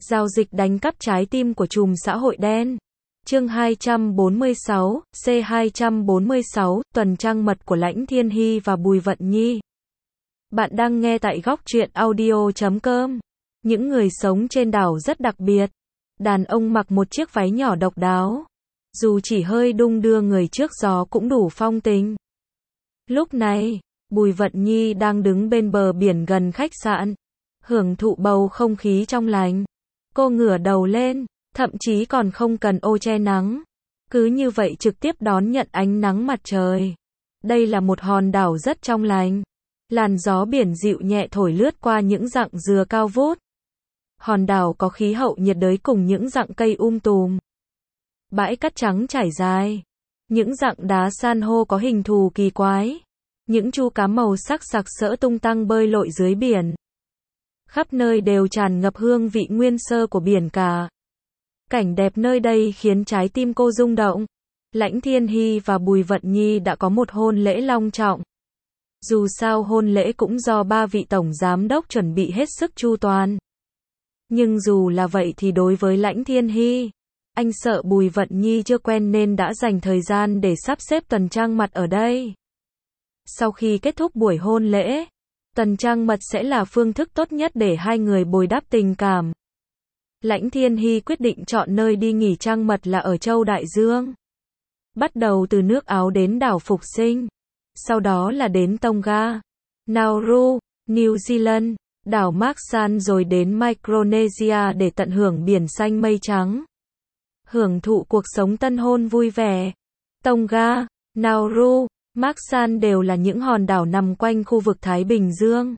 Giao dịch đánh cắp trái tim của trùm xã hội đen. Chương 246, C246, tuần trăng mật của Lãnh Thiên Hy và Bùi Vận Nhi. Bạn đang nghe tại góc truyện audio.com. Những người sống trên đảo rất đặc biệt. Đàn ông mặc một chiếc váy nhỏ độc đáo. Dù chỉ hơi đung đưa người trước gió cũng đủ phong tình. Lúc này, Bùi Vận Nhi đang đứng bên bờ biển gần khách sạn, hưởng thụ bầu không khí trong lành. Cô ngửa đầu lên, thậm chí còn không cần ô che nắng. Cứ như vậy trực tiếp đón nhận ánh nắng mặt trời. Đây là một hòn đảo rất trong lành. Làn gió biển dịu nhẹ thổi lướt qua những rặng dừa cao vút. Hòn đảo có khí hậu nhiệt đới cùng những rặng cây tùm. Bãi cát trắng trải dài. Những rặng đá san hô có hình thù kỳ quái. Những chu cá màu sắc sặc sỡ tung tăng bơi lội dưới biển. Khắp nơi đều tràn ngập hương vị nguyên sơ của biển cả. Cảnh đẹp nơi đây khiến trái tim cô rung động. Lãnh Thiên Hy và Bùi Vận Nhi đã có một hôn lễ long trọng. Dù sao hôn lễ cũng do ba vị tổng giám đốc chuẩn bị hết sức chu toàn. Nhưng dù là vậy thì đối với Lãnh Thiên Hy, anh sợ Bùi Vận Nhi chưa quen nên đã dành thời gian để sắp xếp tuần trăng mật ở đây. Sau khi kết thúc buổi hôn lễ, tuần trăng mật sẽ là phương thức tốt nhất để hai người bồi đắp tình cảm. Lãnh Thiên Hy quyết định chọn nơi đi nghỉ trăng mật là ở châu Đại Dương. Bắt đầu từ nước Áo đến đảo Phục Sinh. Sau đó là đến Tonga, Nauru, New Zealand, đảo Marshall rồi đến Micronesia để tận hưởng biển xanh mây trắng. Hưởng thụ cuộc sống tân hôn vui vẻ. Tonga, Nauru, Marshall đều là những hòn đảo nằm quanh khu vực Thái Bình Dương.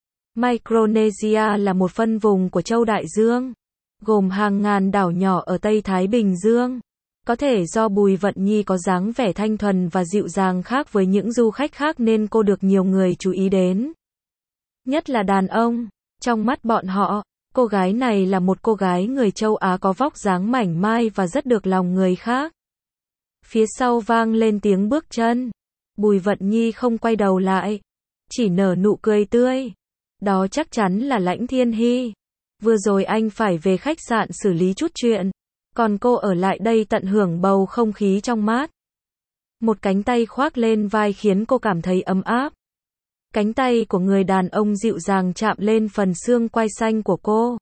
Micronesia là một phân vùng của châu Đại Dương, gồm hàng ngàn đảo nhỏ ở Tây Thái Bình Dương. Có thể do Bùi Vận Nhi có dáng vẻ thanh thuần và dịu dàng khác với những du khách khác nên cô được nhiều người chú ý đến. Nhất là đàn ông. Trong mắt bọn họ, cô gái này là một cô gái người châu Á có vóc dáng mảnh mai và rất được lòng người khác. Phía sau vang lên tiếng bước chân. Bùi Vận Nhi không quay đầu lại, chỉ nở nụ cười tươi. Đó chắc chắn là Lãnh Thiên Hy. Vừa rồi anh phải về khách sạn xử lý chút chuyện, còn cô ở lại đây tận hưởng bầu không khí trong mát. Một cánh tay khoác lên vai khiến cô cảm thấy ấm áp. Cánh tay của người đàn ông dịu dàng chạm lên phần xương quai xanh của cô.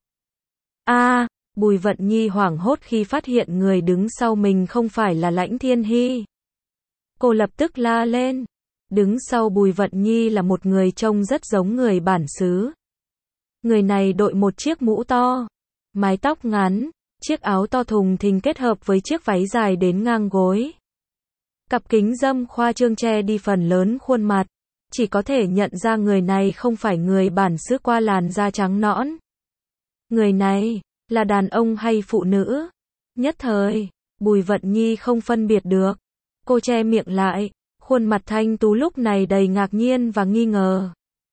Bùi Vận Nhi hoảng hốt khi phát hiện người đứng sau mình không phải là Lãnh Thiên Hy. Cô lập tức la lên. Đứng sau Bùi Vận Nhi là một người trông rất giống người bản xứ. Người này đội một chiếc mũ to, mái tóc ngắn, chiếc áo to thùng thình kết hợp với chiếc váy dài đến ngang gối. Cặp kính râm khoa trương che đi phần lớn khuôn mặt. Chỉ có thể nhận ra người này không phải người bản xứ qua làn da trắng nõn. Người này, là đàn ông hay phụ nữ? Nhất thời, Bùi Vận Nhi không phân biệt được. Cô che miệng lại, khuôn mặt thanh tú lúc này đầy ngạc nhiên và nghi ngờ.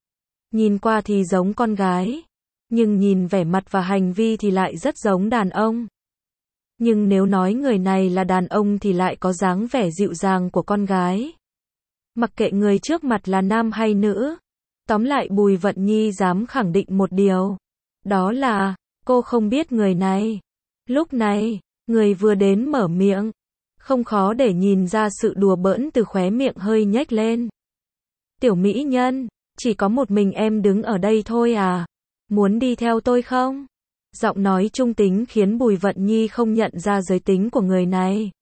Nhìn qua thì giống con gái, nhưng nhìn vẻ mặt và hành vi thì lại rất giống đàn ông. Nhưng nếu nói người này là đàn ông thì lại có dáng vẻ dịu dàng của con gái. Mặc kệ người trước mặt là nam hay nữ. Tóm lại Bùi Vận Nhi dám khẳng định một điều. Đó là, cô không biết người này. Lúc này, người vừa đến mở miệng. Không khó để nhìn ra sự đùa bỡn từ khóe miệng hơi nhếch lên. Tiểu mỹ nhân, chỉ có một mình em đứng ở đây thôi à? Muốn đi theo tôi không? Giọng nói trung tính khiến Bùi Vận Nhi không nhận ra giới tính của người này.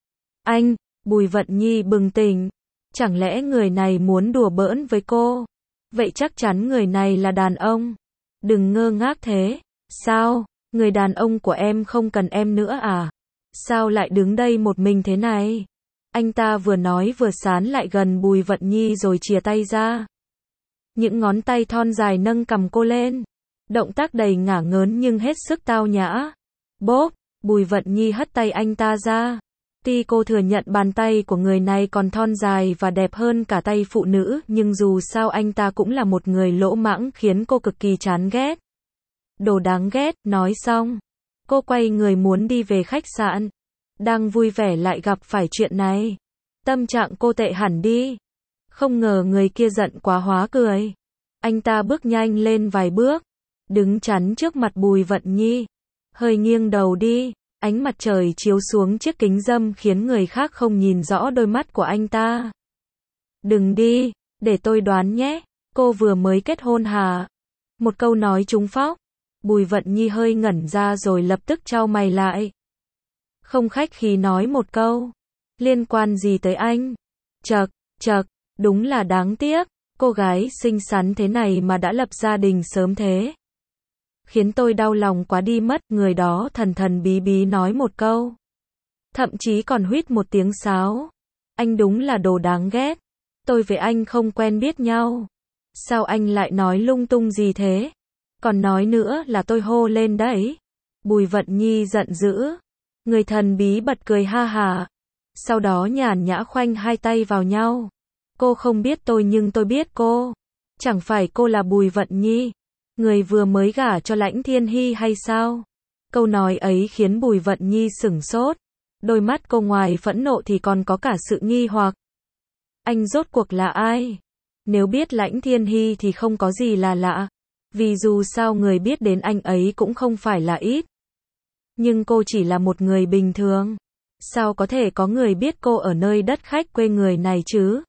Anh, Bùi Vận Nhi bừng tỉnh. Chẳng lẽ người này muốn đùa bỡn với cô? Vậy chắc chắn người này là đàn ông. Đừng ngơ ngác thế. Sao? Người đàn ông của em không cần em nữa à? Sao lại đứng đây một mình thế này? Anh ta vừa nói vừa sán lại gần Bùi Vận Nhi rồi chìa tay ra. Những ngón tay thon dài nâng cằm cô lên. Động tác đầy ngả ngớn nhưng hết sức tao nhã. Bốp, Bùi Vận Nhi hất tay anh ta ra. Tuy cô thừa nhận bàn tay của người này còn thon dài và đẹp hơn cả tay phụ nữ, nhưng dù sao anh ta cũng là một người lỗ mãng khiến cô cực kỳ chán ghét. Đồ đáng ghét, nói xong. Cô quay người muốn đi về khách sạn. Đang vui vẻ lại gặp phải chuyện này. Tâm trạng cô tệ hẳn đi. Không ngờ người kia giận quá hóa cười. Anh ta bước nhanh lên vài bước, đứng chắn trước mặt Bùi Vận Nhi. hơi nghiêng đầu đi, ánh mặt trời chiếu xuống chiếc kính râm khiến người khác không nhìn rõ đôi mắt của anh ta. Đừng đi, để tôi đoán nhé, cô vừa mới kết hôn hả? Một câu nói trúng phóc. Bùi Vận Nhi hơi ngẩn ra rồi lập tức chau mày lại. Không khách khí nói một câu. Liên quan gì tới anh? Chậc, đúng là đáng tiếc, cô gái xinh xắn thế này mà đã lập gia đình sớm thế. Khiến tôi đau lòng quá đi mất, người đó thần thần bí bí nói một câu. Thậm chí còn huýt một tiếng sáo. Anh đúng là đồ đáng ghét. Tôi với anh không quen biết nhau. Sao anh lại nói lung tung gì thế? Còn nói nữa là tôi hô lên đấy. Bùi Vận Nhi giận dữ. Người thần bí bật cười ha hả. Sau đó nhàn nhã khoanh hai tay vào nhau. Cô không biết tôi nhưng tôi biết cô. Chẳng phải cô là Bùi Vận Nhi, người vừa mới gả cho Lãnh Thiên Hy hay sao? Câu nói ấy khiến Bùi Vận Nhi sửng sốt. Đôi mắt cô ngoài phẫn nộ thì còn có cả sự nghi hoặc. Anh rốt cuộc là ai? Nếu biết Lãnh Thiên Hy thì không có gì là lạ. Vì dù sao người biết đến anh ấy cũng không phải là ít. Nhưng cô chỉ là một người bình thường. Sao có thể có người biết cô ở nơi đất khách quê người này chứ?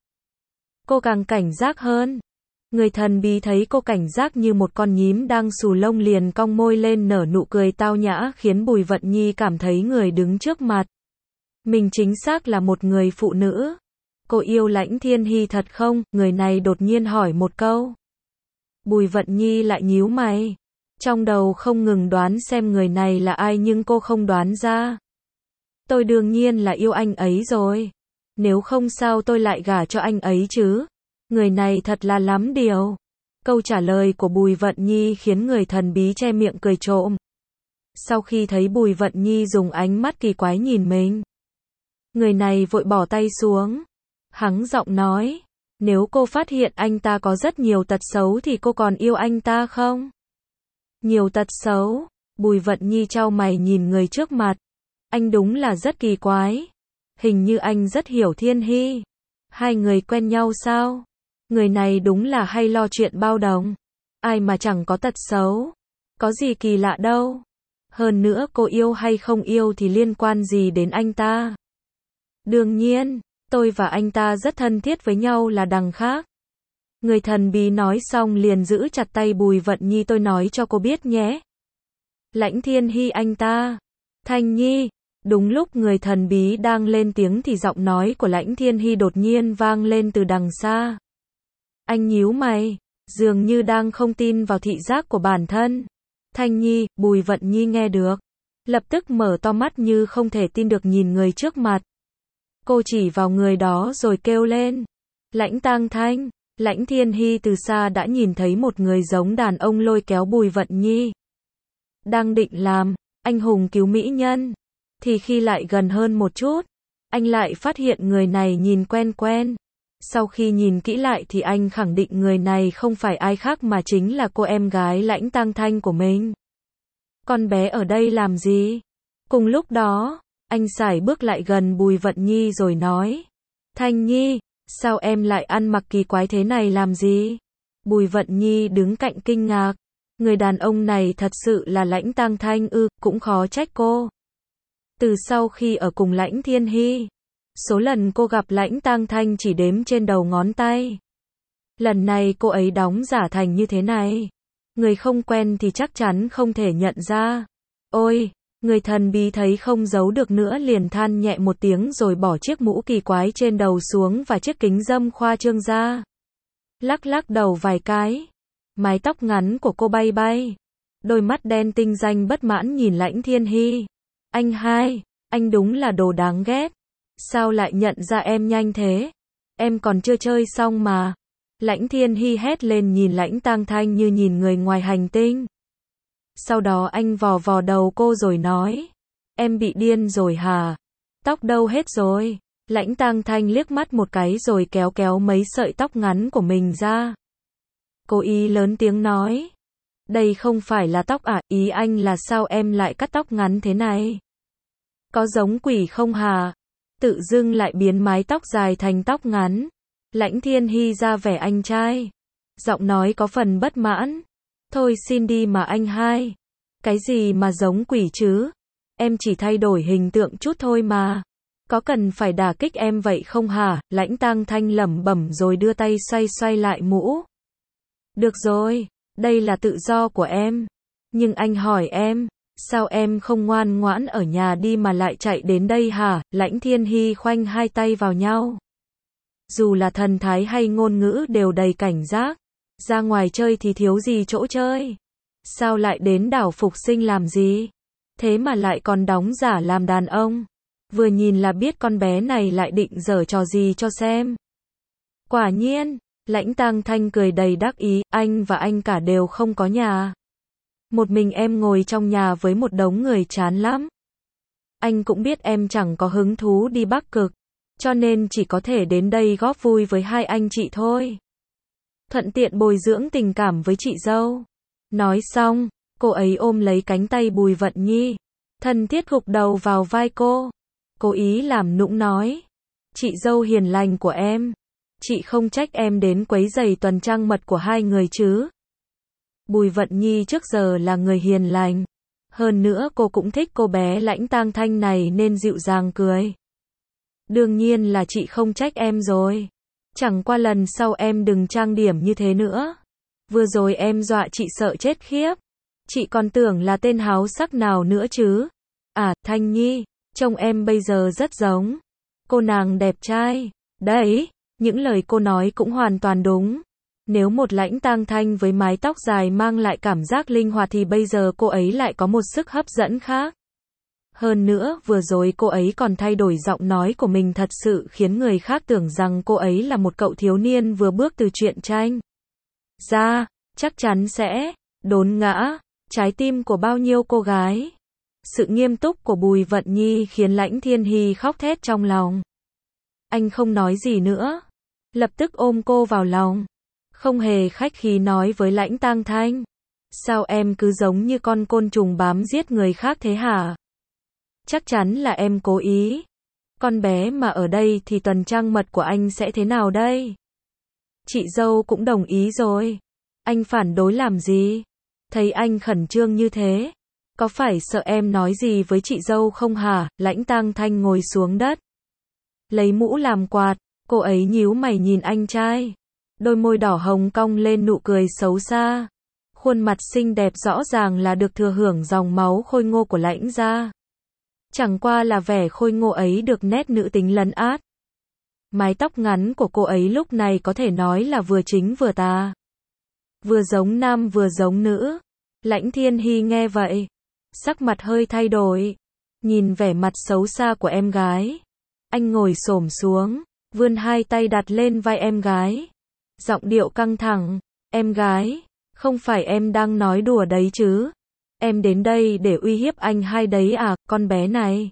Cô càng cảnh giác hơn. Người thần bí thấy cô cảnh giác như một con nhím đang xù lông liền cong môi lên nở nụ cười tao nhã khiến Bùi Vận Nhi cảm thấy người đứng trước mặt mình chính xác là một người phụ nữ. Cô yêu Lãnh Thiên Hy thật không? Người này đột nhiên hỏi một câu. Bùi Vận Nhi lại nhíu mày. Trong đầu không ngừng đoán xem người này là ai nhưng cô không đoán ra. Tôi đương nhiên là yêu anh ấy rồi. Nếu không sao tôi lại gả cho anh ấy chứ? Người này thật là lắm điều. Câu trả lời của Bùi Vận Nhi khiến người thần bí che miệng cười trộm. Sau khi thấy Bùi Vận Nhi dùng ánh mắt kỳ quái nhìn mình, người này vội bỏ tay xuống. Hắng giọng nói, nếu cô phát hiện anh ta có rất nhiều tật xấu thì cô còn yêu anh ta không? Nhiều tật xấu? Bùi Vận Nhi chau mày nhìn người trước mặt. Anh đúng là rất kỳ quái. Hình như anh rất hiểu Thiên Hy. Hai người quen nhau sao? Người này đúng là hay lo chuyện bao đồng. Ai mà chẳng có tật xấu. Có gì kỳ lạ đâu. Hơn nữa cô yêu hay không yêu thì liên quan gì đến anh ta? Đương nhiên, tôi và anh ta rất thân thiết với nhau là đằng khác. Người thần bí nói xong liền giữ chặt tay Bùi Vận Nhi. Tôi nói cho cô biết nhé. Lãnh Thiên Hy anh ta. Thanh Nhi. Đúng lúc người thần bí đang lên tiếng thì giọng nói của Lãnh Thiên Hy đột nhiên vang lên từ đằng xa. Anh nhíu mày, dường như đang không tin vào thị giác của bản thân. Thanh Nhi, Bùi Vận Nhi nghe được. Lập tức mở to mắt như không thể tin được nhìn người trước mặt. Cô chỉ vào người đó rồi kêu lên. Lãnh Tang Thanh. Lãnh Thiên Hy từ xa đã nhìn thấy một người giống đàn ông lôi kéo Bùi Vận Nhi. Đang định làm anh hùng cứu mỹ nhân. Thì khi lại gần hơn một chút, anh lại phát hiện người này nhìn quen quen. Sau khi nhìn kỹ lại thì anh khẳng định người này không phải ai khác mà chính là cô em gái Lãnh Tang Thanh của mình. Con bé ở đây làm gì? Cùng lúc đó, anh sải bước lại gần Bùi Vận Nhi rồi nói. Thanh Nhi, sao em lại ăn mặc kỳ quái thế này làm gì? Bùi Vận Nhi đứng cạnh kinh ngạc. Người đàn ông này thật sự là Lãnh Tang Thanh ư? Cũng khó trách cô. Từ sau khi ở cùng Lãnh Thiên Hy, số lần cô gặp Lãnh Tang Thanh chỉ đếm trên đầu ngón tay. Lần này cô ấy đóng giả thành như thế này. Người không quen thì chắc chắn không thể nhận ra. Ôi, người thần bí thấy không giấu được nữa liền than nhẹ một tiếng rồi bỏ chiếc mũ kỳ quái trên đầu xuống và chiếc kính râm khoa trương ra. Lắc lắc đầu vài cái. Mái tóc ngắn của cô bay bay. Đôi mắt đen tinh danh bất mãn nhìn Lãnh Thiên Hy. Anh hai, anh đúng là đồ đáng ghét. Sao lại nhận ra em nhanh thế? Em còn chưa chơi xong mà. Lãnh Thiên Hy hét lên nhìn Lãnh Tang Thanh như nhìn người ngoài hành tinh. Sau đó anh vò vò đầu cô rồi nói. Em bị điên rồi hả? Tóc đâu hết rồi? Lãnh Tang Thanh liếc mắt một cái rồi kéo kéo mấy sợi tóc ngắn của mình ra. Cô ý lớn tiếng nói. Đây không phải là tóc à? Ý anh là sao em lại cắt tóc ngắn thế này? Có giống quỷ không hả? Tự dưng lại biến mái tóc dài thành tóc ngắn. Lãnh Thiên Hy ra vẻ anh trai. Giọng nói có phần bất mãn. Thôi xin đi mà anh hai. Cái gì mà giống quỷ chứ? Em chỉ thay đổi hình tượng chút thôi mà. Có cần phải đả kích em vậy không hả? Lãnh Tang Thanh lẩm bẩm rồi đưa tay xoay xoay lại mũ. Được rồi, đây là tự do của em. Nhưng anh hỏi em, sao em không ngoan ngoãn ở nhà đi mà lại chạy đến đây hả? Lãnh Thiên Hy khoanh hai tay vào nhau. Dù là thần thái hay ngôn ngữ đều đầy cảnh giác. Ra ngoài chơi thì thiếu gì chỗ chơi. Sao lại đến đảo Phục Sinh làm gì? Thế mà lại còn đóng giả làm đàn ông. Vừa nhìn là biết con bé này lại định giở trò gì cho xem. Quả nhiên, Lãnh Tang Thanh cười đầy đắc ý, anh và anh cả đều không có nhà. Một mình em ngồi trong nhà với một đống người chán lắm. Anh cũng biết em chẳng có hứng thú đi Bắc Cực, cho nên chỉ có thể đến đây góp vui với hai anh chị thôi. Thuận tiện bồi dưỡng tình cảm với chị dâu. Nói xong, cô ấy ôm lấy cánh tay Bùi Vận Nhi, thân thiết gục đầu vào vai cô. Cố ý làm nũng nói, chị dâu hiền lành của em, chị không trách em đến quấy rầy tuần trăng mật của hai người chứ. Bùi Vận Nhi trước giờ là người hiền lành. Hơn nữa cô cũng thích cô bé Lãnh Tang Thanh này nên dịu dàng cười. Đương nhiên là chị không trách em rồi. Chẳng qua lần sau em đừng trang điểm như thế nữa. Vừa rồi em dọa chị sợ chết khiếp. Chị còn tưởng là tên háo sắc nào nữa chứ. À, Thanh Nhi, trông em bây giờ rất giống cô nàng đẹp trai. Đấy, những lời cô nói cũng hoàn toàn đúng. Nếu một Lãnh Tang Thanh với mái tóc dài mang lại cảm giác linh hoạt thì bây giờ cô ấy lại có một sức hấp dẫn khác. Hơn nữa, vừa rồi cô ấy còn thay đổi giọng nói của mình thật sự khiến người khác tưởng rằng cô ấy là một cậu thiếu niên vừa bước từ truyện tranh ra, chắc chắn sẽ đốn ngã trái tim của bao nhiêu cô gái. Sự nghiêm túc của Bùi Vận Nhi khiến Lãnh Thiên Hy khóc thét trong lòng. Anh không nói gì nữa, lập tức ôm cô vào lòng, không hề khách khí nói với Lãnh Tang Thanh. Sao em cứ giống như con côn trùng bám giết người khác thế hả? Chắc chắn là em cố ý. Con bé mà ở đây thì tuần trăng mật của anh sẽ thế nào đây? Chị dâu cũng đồng ý rồi. Anh phản đối làm gì? Thấy anh khẩn trương như thế, có phải sợ em nói gì với chị dâu không hả? Lãnh Tang Thanh ngồi xuống đất, lấy mũ làm quạt, cô ấy nhíu mày nhìn anh trai. Đôi môi đỏ hồng cong lên nụ cười xấu xa. Khuôn mặt xinh đẹp rõ ràng là được thừa hưởng dòng máu khôi ngô của Lãnh gia. Chẳng qua là vẻ khôi ngô ấy được nét nữ tính lấn át. Mái tóc ngắn của cô ấy lúc này có thể nói là vừa chính vừa tà. Vừa giống nam vừa giống nữ. Lãnh Thiên Hy nghe vậy, sắc mặt hơi thay đổi. Nhìn vẻ mặt xấu xa của em gái, anh ngồi xổm xuống, vươn hai tay đặt lên vai em gái. Giọng điệu căng thẳng, em gái, không phải em đang nói đùa đấy chứ? Em đến đây để uy hiếp anh hai đấy à, con bé này?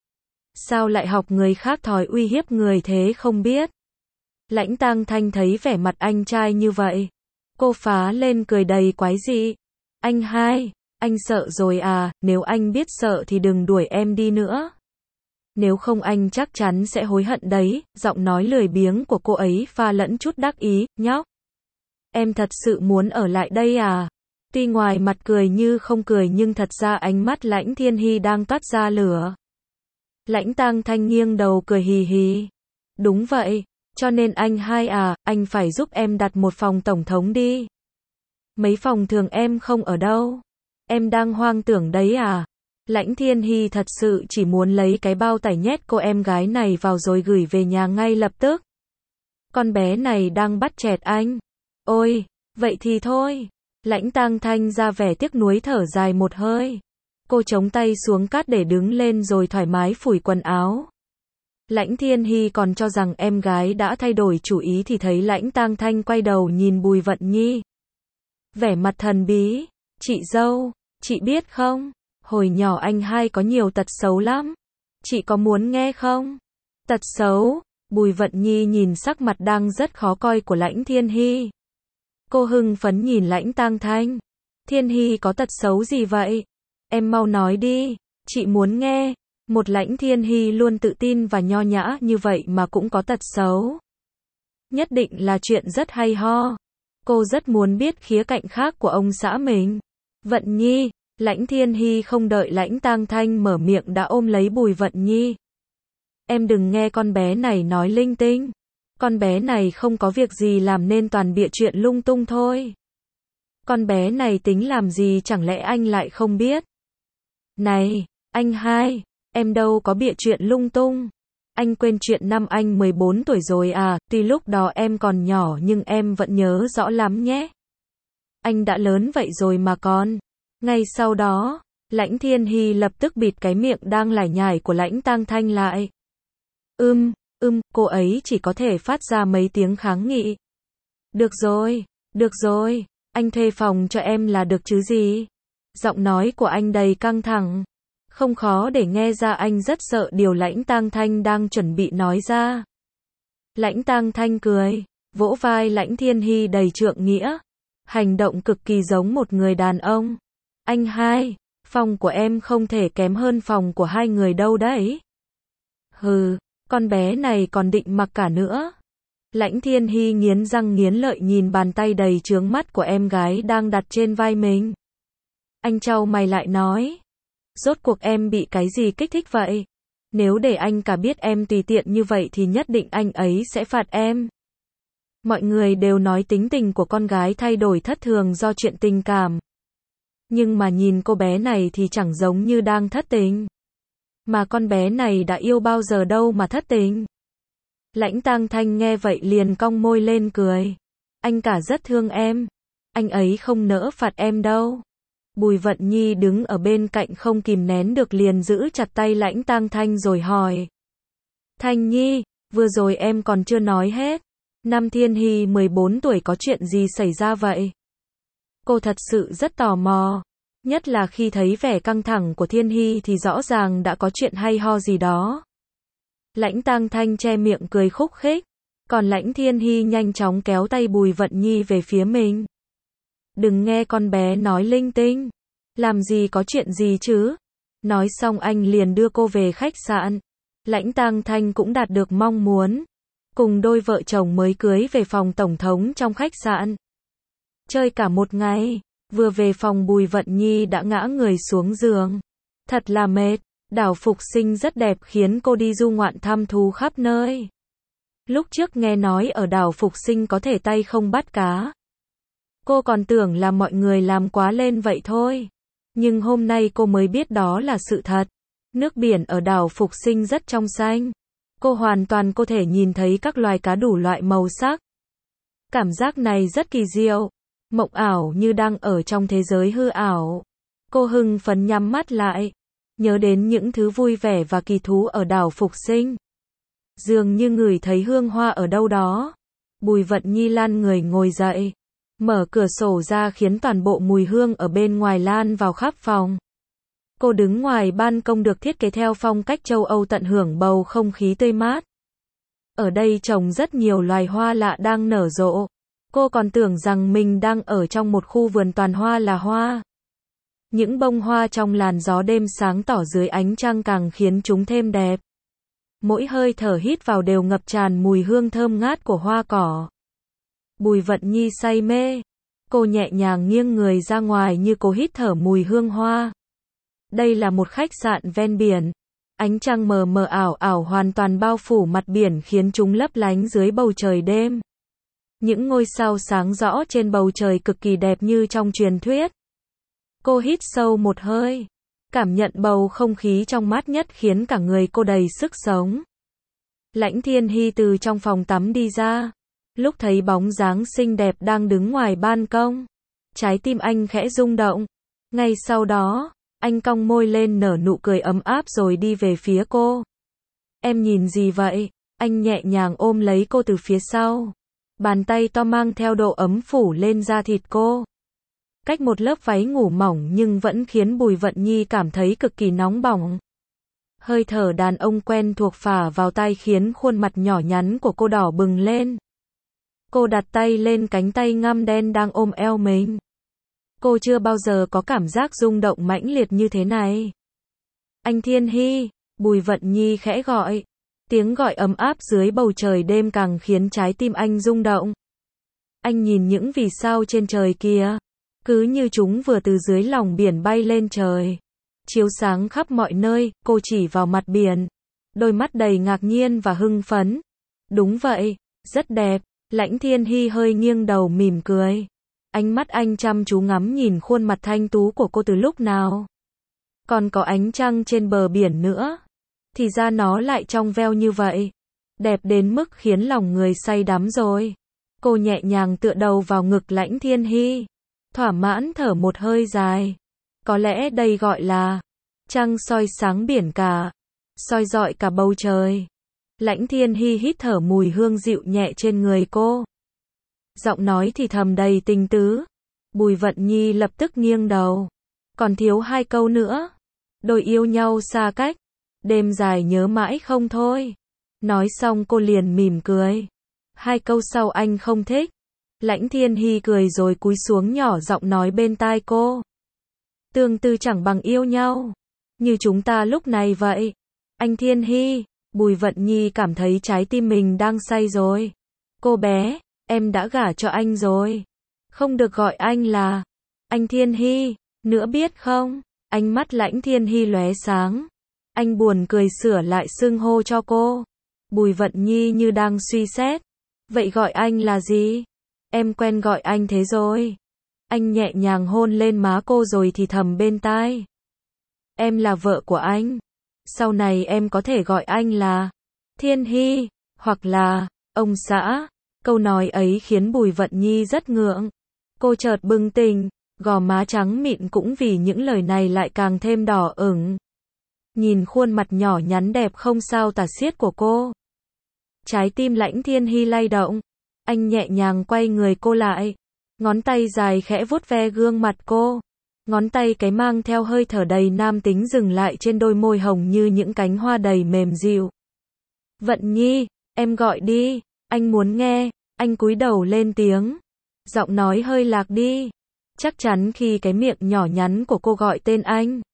Sao lại học người khác thói uy hiếp người thế không biết? Lãnh Tang Thanh thấy vẻ mặt anh trai như vậy, cô phá lên cười đầy quái dị. Anh hai, anh sợ rồi à, nếu anh biết sợ thì đừng đuổi em đi nữa. Nếu không anh chắc chắn sẽ hối hận đấy. Giọng nói lười biếng của cô ấy pha lẫn chút đắc ý. Nhóc, em thật sự muốn ở lại đây à? Tuy ngoài mặt cười như không cười nhưng thật ra ánh mắt Lãnh Thiên Hy đang toát ra lửa. Lãnh Tang Thanh nghiêng đầu cười hì hì. Đúng vậy, cho nên anh hai à, anh phải giúp em đặt một phòng tổng thống đi. Mấy phòng thường em không ở đâu. Em đang hoang tưởng đấy à? Lãnh Thiên Hy thật sự chỉ muốn lấy cái bao tải nhét cô em gái này vào rồi gửi về nhà ngay lập tức. Con bé này đang bắt chẹt anh. Ôi, vậy thì thôi. Lãnh Tang Thanh ra vẻ tiếc nuối thở dài một hơi. Cô chống tay xuống cát để đứng lên rồi thoải mái phủi quần áo. Lãnh Thiên Hy còn cho rằng em gái đã thay đổi chủ ý thì thấy Lãnh Tang Thanh quay đầu nhìn Bùi Vận Nhi. Vẻ mặt thần bí. Chị dâu, chị biết không? Hồi nhỏ anh hai có nhiều tật xấu lắm. Chị có muốn nghe không? Tật xấu? Bùi Vận Nhi nhìn sắc mặt đang rất khó coi của Lãnh Thiên Hy. Cô hưng phấn nhìn Lãnh Tang Thanh. Thiên Hy có tật xấu gì vậy? Em mau nói đi, chị muốn nghe. Một Lãnh Thiên Hy luôn tự tin và nho nhã như vậy mà cũng có tật xấu. Nhất định là chuyện rất hay ho. Cô rất muốn biết khía cạnh khác của ông xã mình. Vận Nhi, Lãnh Thiên Hy không đợi Lãnh Tang Thanh mở miệng đã ôm lấy Bùi Vận Nhi. Em đừng nghe con bé này nói linh tinh. Con bé này không có việc gì làm nên toàn bịa chuyện lung tung thôi. Con bé này tính làm gì chẳng lẽ anh lại không biết? Này, anh hai, em đâu có bịa chuyện lung tung. Anh quên chuyện năm anh 14 tuổi rồi à, tuy lúc đó em còn nhỏ nhưng em vẫn nhớ rõ lắm nhé. Anh đã lớn vậy rồi mà con. Ngay sau đó, Lãnh Thiên Hy lập tức bịt cái miệng đang lải nhải của Lãnh Tang Thanh lại. Cô ấy chỉ có thể phát ra mấy tiếng kháng nghị. Được rồi, anh thuê phòng cho em là được chứ gì. Giọng nói của anh đầy căng thẳng. Không khó để nghe ra anh rất sợ điều Lãnh Tang Thanh đang chuẩn bị nói ra. Lãnh Tang Thanh cười, vỗ vai Lãnh Thiên Hy đầy trượng nghĩa. Hành động cực kỳ giống một người đàn ông. Anh hai, phòng của em không thể kém hơn phòng của hai người đâu đấy. Hừ, con bé này còn định mặc cả nữa. Lãnh Thiên Hy nghiến răng nghiến lợi nhìn bàn tay đầy chướng mắt của em gái đang đặt trên vai mình. Anh chau mày lại nói. Rốt cuộc em bị cái gì kích thích vậy? Nếu để anh cả biết em tùy tiện như vậy thì nhất định anh ấy sẽ phạt em. Mọi người đều nói tính tình của con gái thay đổi thất thường do chuyện tình cảm. Nhưng mà nhìn cô bé này thì chẳng giống như đang thất tình. Mà con bé này đã yêu bao giờ đâu mà thất tình. Lãnh Tang Thanh nghe vậy liền cong môi lên cười. Anh cả rất thương em. Anh ấy không nỡ phạt em đâu. Bùi Vận Nhi đứng ở bên cạnh không kìm nén được liền giữ chặt tay Lãnh Tang Thanh rồi hỏi. Thanh Nhi, vừa rồi em còn chưa nói hết. Năm Thiên Hy 14 tuổi có chuyện gì xảy ra vậy? Cô thật sự rất tò mò. Nhất là khi thấy vẻ căng thẳng của Thiên Hy thì rõ ràng đã có chuyện hay ho gì đó. Lãnh Tang Thanh che miệng cười khúc khích. Còn Lãnh Thiên Hy nhanh chóng kéo tay Bùi Vận Nhi về phía mình. Đừng nghe con bé nói linh tinh. Làm gì có chuyện gì chứ? Nói xong anh liền đưa cô về khách sạn. Lãnh Tang Thanh cũng đạt được mong muốn. Cùng đôi vợ chồng mới cưới về phòng tổng thống trong khách sạn. Chơi cả một ngày. Vừa về phòng Bùi Vận Nhi đã ngã người xuống giường. Thật là mệt. Đảo Phục Sinh rất đẹp khiến cô đi du ngoạn thăm thú khắp nơi. Lúc trước nghe nói ở đảo Phục Sinh có thể tay không bắt cá. Cô còn tưởng là mọi người làm quá lên vậy thôi. Nhưng hôm nay cô mới biết đó là sự thật. Nước biển ở đảo Phục Sinh rất trong xanh. Cô hoàn toàn có thể nhìn thấy các loài cá đủ loại màu sắc. Cảm giác này rất kỳ diệu. Mộng ảo như đang ở trong thế giới hư ảo. Cô hưng phấn nhắm mắt lại. Nhớ đến những thứ vui vẻ và kỳ thú ở đảo Phục Sinh. Dường như ngửi thấy hương hoa ở đâu đó. Bùi Vận Nhi lăn người ngồi dậy. Mở cửa sổ ra khiến toàn bộ mùi hương ở bên ngoài lan vào khắp phòng. Cô đứng ngoài ban công được thiết kế theo phong cách châu Âu tận hưởng bầu không khí tươi mát. Ở đây trồng rất nhiều loài hoa lạ đang nở rộ. Cô còn tưởng rằng mình đang ở trong một khu vườn toàn hoa là hoa. Những bông hoa trong làn gió đêm sáng tỏ dưới ánh trăng càng khiến chúng thêm đẹp. Mỗi hơi thở hít vào đều ngập tràn mùi hương thơm ngát của hoa cỏ. Bùi Vận Nhi say mê. Cô nhẹ nhàng nghiêng người ra ngoài như cô hít thở mùi hương hoa. Đây là một khách sạn ven biển. Ánh trăng mờ mờ ảo ảo hoàn toàn bao phủ mặt biển khiến chúng lấp lánh dưới bầu trời đêm. Những ngôi sao sáng rõ trên bầu trời cực kỳ đẹp như trong truyền thuyết. Cô hít sâu một hơi. Cảm nhận bầu không khí trong mát nhất khiến cả người cô đầy sức sống. Lãnh Thiên Hy từ trong phòng tắm đi ra. Lúc thấy bóng dáng xinh đẹp đang đứng ngoài ban công. Trái tim anh khẽ rung động. Ngay sau đó, anh cong môi lên nở nụ cười ấm áp rồi đi về phía cô. Em nhìn gì vậy? Anh nhẹ nhàng ôm lấy cô từ phía sau. Bàn tay to mang theo độ ấm phủ lên da thịt cô. Cách một lớp váy ngủ mỏng nhưng vẫn khiến Bùi Vận Nhi cảm thấy cực kỳ nóng bỏng. Hơi thở đàn ông quen thuộc phả vào tai khiến khuôn mặt nhỏ nhắn của cô đỏ bừng lên. Cô đặt tay lên cánh tay ngăm đen đang ôm eo mình. Cô chưa bao giờ có cảm giác rung động mãnh liệt như thế này. Anh Thiên Hy, Bùi Vận Nhi khẽ gọi. Tiếng gọi ấm áp dưới bầu trời đêm càng khiến trái tim anh rung động. Anh nhìn những vì sao trên trời kia. Cứ như chúng vừa từ dưới lòng biển bay lên trời. Chiếu sáng khắp mọi nơi, cô chỉ vào mặt biển. Đôi mắt đầy ngạc nhiên và hưng phấn. Đúng vậy, rất đẹp. Lãnh Thiên Hy hơi nghiêng đầu mỉm cười. Ánh mắt anh chăm chú ngắm nhìn khuôn mặt thanh tú của cô từ lúc nào. Còn có ánh trăng trên bờ biển nữa. Thì ra nó lại trong veo như vậy. Đẹp đến mức khiến lòng người say đắm rồi. Cô nhẹ nhàng tựa đầu vào ngực Lãnh Thiên Hy. Thỏa mãn thở một hơi dài. Có lẽ đây gọi là trăng soi sáng biển cả. Soi rọi cả bầu trời. Lãnh Thiên Hy hít thở mùi hương dịu nhẹ trên người cô. Giọng nói thì thầm đầy tình tứ. Bùi Vận Nhi lập tức nghiêng đầu. Còn thiếu 2 câu nữa. Đôi yêu nhau xa cách. Đêm dài nhớ mãi không thôi. Nói xong cô liền mỉm cười. 2 câu sau anh không thích. Lãnh Thiên Hy cười rồi cúi xuống nhỏ giọng nói bên tai cô. Tương tư chẳng bằng yêu nhau. Như chúng ta lúc này vậy. Anh Thiên Hy. Bùi Vận Nhi cảm thấy trái tim mình đang say rồi. Cô bé, em đã gả cho anh rồi. Không được gọi anh là anh Thiên Hy nữa biết không? Ánh mắt Lãnh Thiên Hy lóe sáng. Anh buồn cười sửa lại xưng hô cho cô. Bùi Vận Nhi như đang suy xét. Vậy gọi anh là gì? Em quen gọi anh thế rồi. Anh nhẹ nhàng hôn lên má cô rồi thì thầm bên tai. Em là vợ của anh. Sau này em có thể gọi anh là Thiên Hy, hoặc là ông xã. Câu nói ấy khiến Bùi Vận Nhi rất ngượng. Cô chợt bừng tỉnh, gò má trắng mịn cũng vì những lời này lại càng thêm đỏ ửng. Nhìn khuôn mặt nhỏ nhắn đẹp không sao tả xiết của cô. Trái tim Lãnh Thiên Hy lay động. Anh nhẹ nhàng quay người cô lại. Ngón tay dài khẽ vuốt ve gương mặt cô. Ngón tay cái mang theo hơi thở đầy nam tính dừng lại trên đôi môi hồng như những cánh hoa đầy mềm dịu. Vận Nhi, em gọi đi, anh muốn nghe. Anh cúi đầu lên tiếng. Giọng nói hơi lạc đi. Chắc chắn khi cái miệng nhỏ nhắn của cô gọi tên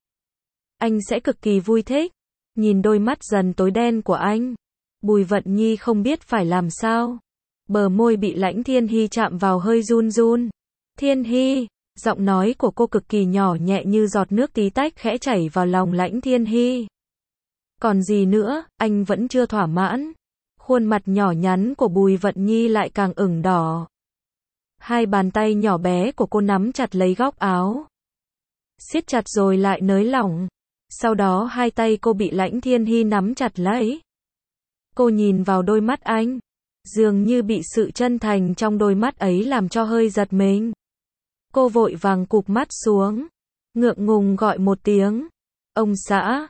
anh sẽ cực kỳ vui thích. Nhìn đôi mắt dần tối đen của anh, Bùi Vận Nhi không biết phải làm sao. Bờ môi bị Lãnh Thiên Hy chạm vào hơi run run. Thiên Hy, giọng nói của cô cực kỳ nhỏ nhẹ như giọt nước tí tách khẽ chảy vào lòng Lãnh Thiên Hy. Còn gì nữa, anh vẫn chưa thỏa mãn. Khuôn mặt nhỏ nhắn của Bùi Vận Nhi lại càng ửng đỏ. Hai bàn tay nhỏ bé của cô nắm chặt lấy góc áo. Siết chặt rồi lại nới lỏng. Sau đó hai tay cô bị Lãnh Thiên Hy nắm chặt lấy. Cô nhìn vào đôi mắt anh. Dường như bị sự chân thành trong đôi mắt ấy làm cho hơi giật mình. Cô vội vàng cụp mắt xuống. Ngượng ngùng gọi một tiếng. Ông xã,